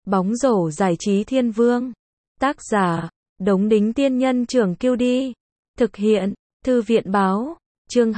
Bóng rổ giải trí thiên vương. Tác giả, Đống Đính Tiên Nhân Trưởng Kiêu Đi. Thực hiện, Thư viện Báo. Chương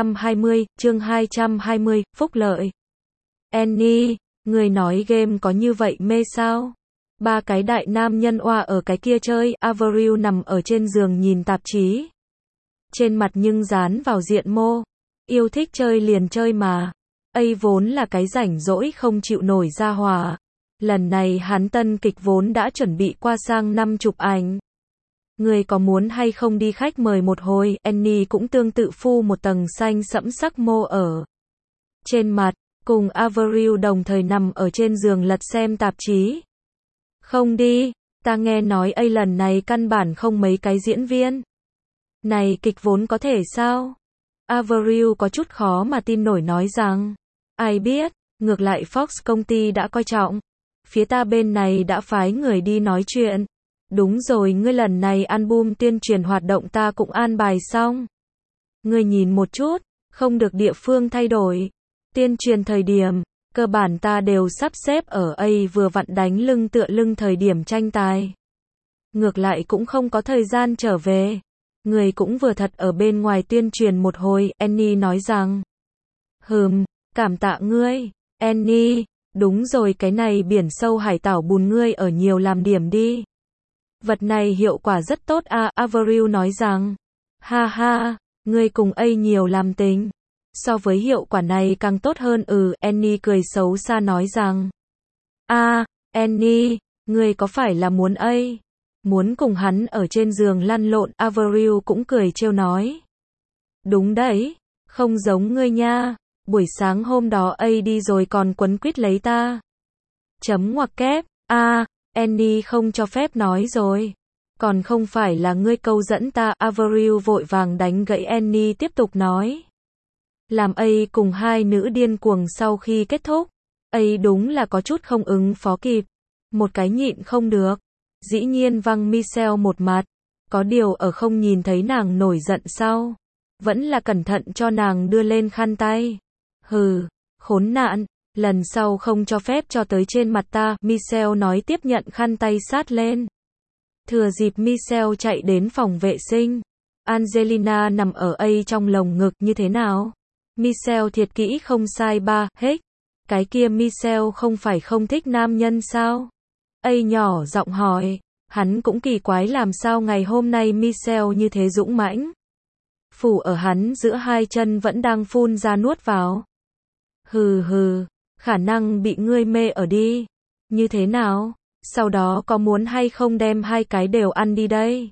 220, phúc lợi. Annie, người nói game có như vậy mê sao? Ba cái đại nam nhân oa ở cái kia chơi, Avril nằm ở trên giường nhìn tạp chí. Trên mặt nhưng dán vào diện mô. Yêu thích chơi liền chơi mà. Ấy vốn là cái rảnh rỗi không chịu nổi ra hỏa. Lần này hắn tân kịch vốn đã chuẩn bị qua sang năm chụp ảnh. Người có muốn hay không đi khách mời một hồi, Annie cũng tương tự phu một tầng xanh sẫm sắc mô ở trên mặt, cùng Avril đồng thời nằm ở trên giường lật xem tạp chí. Không đi, ta nghe nói ấy lần này căn bản không mấy cái diễn viên. Này kịch vốn có thể sao? Avril có chút khó mà tin nổi nói rằng, ai biết, ngược lại Fox công ty đã coi trọng. Phía ta bên này đã phái người đi nói chuyện. Đúng rồi, ngươi lần này album tuyên truyền hoạt động ta cũng an bài xong. Ngươi nhìn một chút, không được địa phương thay đổi. Tuyên truyền thời điểm, cơ bản ta đều sắp xếp ở A vừa vặn đánh lưng tựa lưng thời điểm tranh tài. Ngược lại cũng không có thời gian trở về. Người cũng vừa thật ở bên ngoài tuyên truyền một hồi, Annie nói rằng. Cảm tạ ngươi, Annie. Đúng rồi, cái này biển sâu hải tảo bùn ngươi ở nhiều làm điểm đi. Vật này hiệu quả rất tốt à, Avril nói rằng. Ha ha, ngươi cùng A nhiều làm tình. So với hiệu quả này càng tốt hơn Annie cười xấu xa nói rằng. Annie, ngươi có phải là muốn A? Muốn cùng hắn ở trên giường lăn lộn, Avril cũng cười trêu nói. Đúng đấy, không giống ngươi nha. Buổi sáng hôm đó A đi rồi còn quấn quýt lấy ta. Chấm ngoặc kép, Annie không cho phép nói rồi. Còn không phải là ngươi câu dẫn ta, Avril vội vàng đánh gãy Annie tiếp tục nói. Làm A cùng hai nữ điên cuồng sau khi kết thúc. A đúng là có chút không ứng phó kịp. Một cái nhịn không được. Dĩ nhiên văng Michelle một mặt. Có điều ở không nhìn thấy nàng nổi giận sau. Vẫn là cẩn thận cho nàng đưa lên khăn tay. Khốn nạn, lần sau không cho phép cho tới trên mặt ta, Michelle nói tiếp nhận khăn tay sát lên. Thừa dịp Michelle chạy đến phòng vệ sinh. Angelina nằm ở A trong lồng ngực như thế nào? Michelle thiệt kỹ không sai ba, cái kia Michelle không phải không thích nam nhân sao? A nhỏ giọng hỏi, hắn cũng kỳ quái làm sao ngày hôm nay Michelle như thế dũng mãnh. Phủ ở hắn giữa hai chân vẫn đang phun ra nuốt vào. Khả năng bị ngươi mê ở đi. Như thế nào? Sau đó có muốn hay không đem hai cái đều ăn đi đây?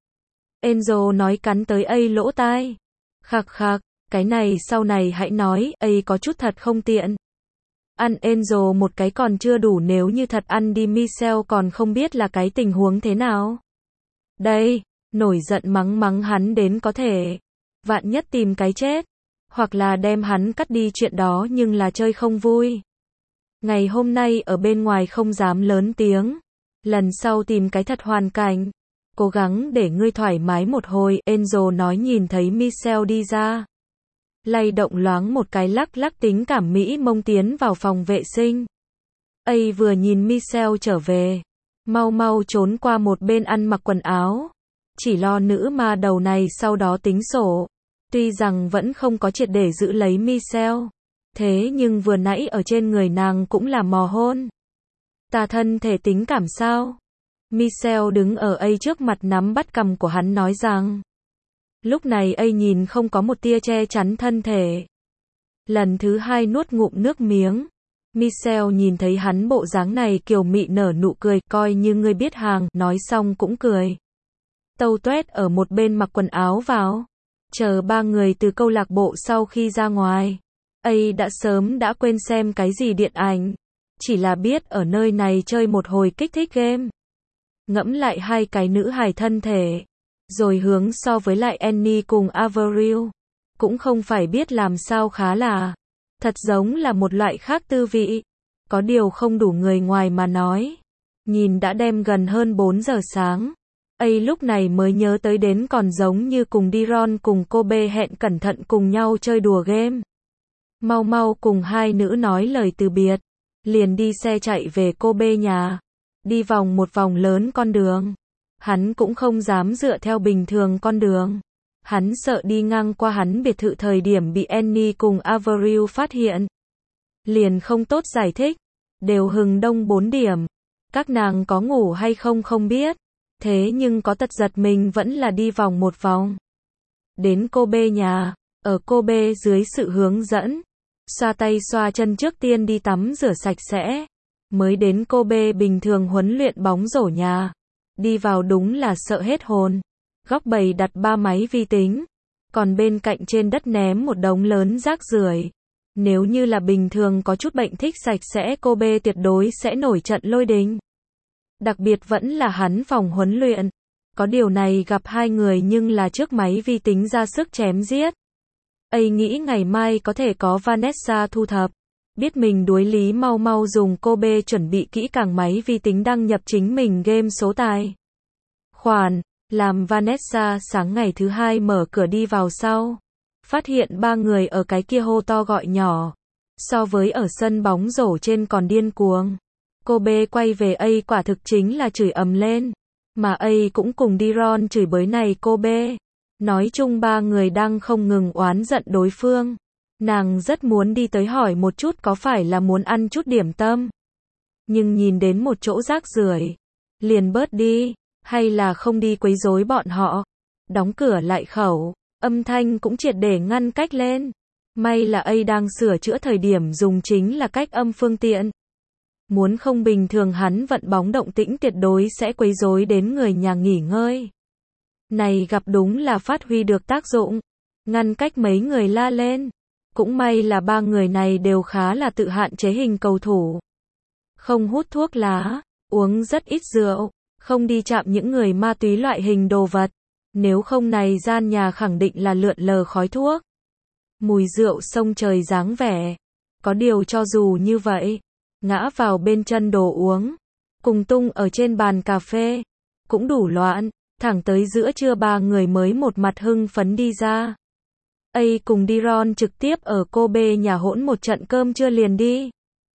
Angel nói cắn tới A lỗ tai. Khạc, cái này sau này hãy nói, A có chút thật không tiện. Ăn Angel một cái còn chưa đủ, nếu như thật ăn đi Michelle còn không biết là cái tình huống thế nào. Đây, nổi giận mắng hắn đến có thể. Vạn nhất tìm cái chết. Hoặc là đem hắn cắt đi, chuyện đó nhưng là chơi không vui. Ngày hôm nay ở bên ngoài không dám lớn tiếng. Lần sau tìm cái thật hoàn cảnh. Cố gắng để ngươi thoải mái một hồi, Angel nói nhìn thấy Michelle đi ra. Lay động loáng một cái lắc tính cảm mỹ mông tiến vào phòng vệ sinh. A vừa nhìn Michelle trở về. Mau trốn qua một bên ăn mặc quần áo. Chỉ lo nữ ma đầu này sau đó tính sổ. Tuy rằng vẫn không có triệt để giữ lấy Michelle. Thế nhưng vừa nãy ở trên người nàng cũng là mò hôn. Ta thân thể tính cảm sao? Michelle đứng ở A trước mặt nắm bắt cằm của hắn nói rằng. Lúc này A nhìn không có một tia che chắn thân thể. Lần thứ hai nuốt ngụm nước miếng. Michelle nhìn thấy hắn bộ dáng này kiều mị nở nụ cười, coi như ngươi biết hàng, nói xong cũng cười. Tâu tuét ở một bên mặc quần áo vào. Chờ ba người từ câu lạc bộ sau khi ra ngoài. A đã sớm đã quên xem cái gì điện ảnh. Chỉ là biết ở nơi này chơi một hồi kích thích game. Ngẫm lại hai cái nữ hài thân thể. Rồi hướng so với lại Annie cùng Avril. Cũng không phải biết làm sao khá là. Thật giống là một loại khác tư vị. Có điều không đủ người ngoài mà nói. Nhìn đã đem gần hơn 4 giờ sáng. A lúc này mới nhớ tới đến còn giống như cùng Diron cùng Kobe hẹn cẩn thận cùng nhau chơi đùa game. Mau cùng hai nữ nói lời từ biệt. Liền đi xe chạy về Kobe nhà. đi vòng một vòng lớn con đường. Hắn cũng không dám dựa theo bình thường con đường. Hắn sợ đi ngang qua hắn biệt thự thời điểm bị Annie cùng Avril phát hiện. Liền không tốt giải thích. Đều hừng đông 4 điểm. Các nàng có ngủ hay không không biết. Thế nhưng có tật giật mình vẫn là đi vòng một vòng. Đến Kobe nhà. Ở Kobe dưới sự hướng dẫn. Xoa tay xoa chân trước tiên đi tắm rửa sạch sẽ. Mới đến Kobe bình thường huấn luyện bóng rổ nhà. Đi vào đúng là sợ hết hồn. Góc bầy đặt 3 máy vi tính. Còn bên cạnh trên đất ném một đống lớn rác rưởi. Nếu như là bình thường có chút bệnh thích sạch sẽ Kobe tuyệt đối sẽ nổi trận lôi đình. Đặc biệt vẫn là hắn phòng huấn luyện. Có điều này gặp hai người nhưng là trước máy vi tính ra sức chém giết. Ấy nghĩ ngày mai có thể có Vanessa thu thập. Biết mình đuối lý mau mau dùng Kobe chuẩn bị kỹ càng máy vi tính đăng nhập chính mình game số tài khoản. Làm Vanessa sáng ngày thứ hai mở cửa đi vào sau. Phát hiện 3 người ở cái kia hô to gọi nhỏ. So với ở sân bóng rổ trên còn điên cuồng. Kobe quay về A quả thực chính là chửi ầm lên. Mà A cũng cùng Diron chửi bới này Kobe. Nói chung 3 người đang không ngừng oán giận đối phương. Nàng rất muốn đi tới hỏi một chút có phải là muốn ăn chút điểm tâm. Nhưng nhìn đến một chỗ rác rưởi, liền bớt đi, hay là không đi quấy rối bọn họ. Đóng cửa lại khẩu, âm thanh cũng triệt để ngăn cách lên. May là A đang sửa chữa thời điểm dùng chính là cách âm phương tiện. Muốn không bình thường hắn vận bóng động tĩnh tuyệt đối sẽ quấy rối đến người nhà nghỉ ngơi. Này gặp đúng là phát huy được tác dụng, ngăn cách mấy người la lên. Cũng may là 3 người này đều khá là tự hạn chế hình cầu thủ. Không hút thuốc lá, uống rất ít rượu, không đi chạm những người ma túy loại hình đồ vật. Nếu không này gian nhà khẳng định là lượn lờ khói thuốc. Mùi rượu sông trời dáng vẻ. Có điều cho dù như vậy, ngã vào bên chân đồ uống, cùng tung ở trên bàn cà phê, cũng đủ loạn. Thẳng tới giữa trưa 3 người mới một mặt hưng phấn đi ra. A cùng Diron trực tiếp ở Kobe nhà hỗn một trận cơm trưa liền đi.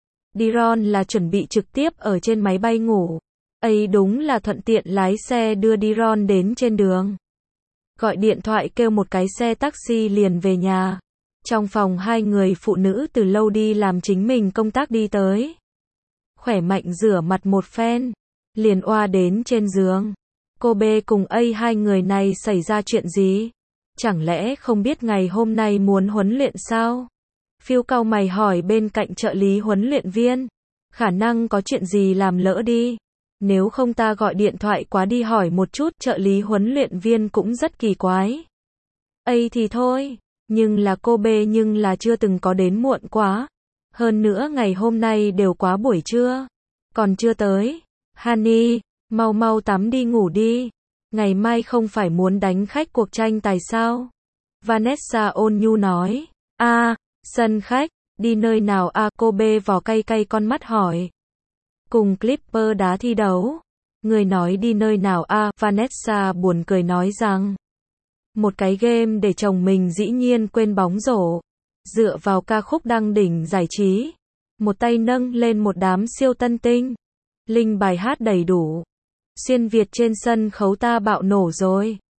Diron là chuẩn bị trực tiếp ở trên máy bay ngủ. A đúng là thuận tiện lái xe đưa Diron đến trên đường. Gọi điện thoại kêu một cái xe taxi liền về nhà. Trong phòng 2 người phụ nữ từ lâu đi làm chính mình công tác đi tới. Khỏe mạnh rửa mặt một phen, liền oa đến trên giường. Kobe cùng A 2 người này xảy ra chuyện gì? Chẳng lẽ không biết ngày hôm nay muốn huấn luyện sao? Phiêu cau mày hỏi bên cạnh trợ lý huấn luyện viên. Khả năng có chuyện gì làm lỡ đi. Nếu không ta gọi điện thoại quá đi hỏi một chút. Trợ lý huấn luyện viên cũng rất kỳ quái. A thì thôi, nhưng là Kobe nhưng là chưa từng có đến muộn quá. Hơn nữa ngày hôm nay đều quá buổi trưa. Còn chưa tới. Honey, mau mau tắm đi ngủ đi. Ngày mai không phải muốn đánh khách cuộc tranh tài sao? Vanessa ôn nhu nói. Sân khách, đi nơi nào Kobe vò cay cay con mắt hỏi. Cùng Clipper đá thi đấu. Người nói đi nơi nào Vanessa buồn cười nói rằng. Một cái game để chồng mình dĩ nhiên quên bóng rổ. Dựa vào ca khúc đăng đỉnh giải trí. Một tay nâng lên một đám siêu tân tinh. Linh bài hát đầy đủ. Xuyên Việt trên sân khấu ta bạo nổ rồi.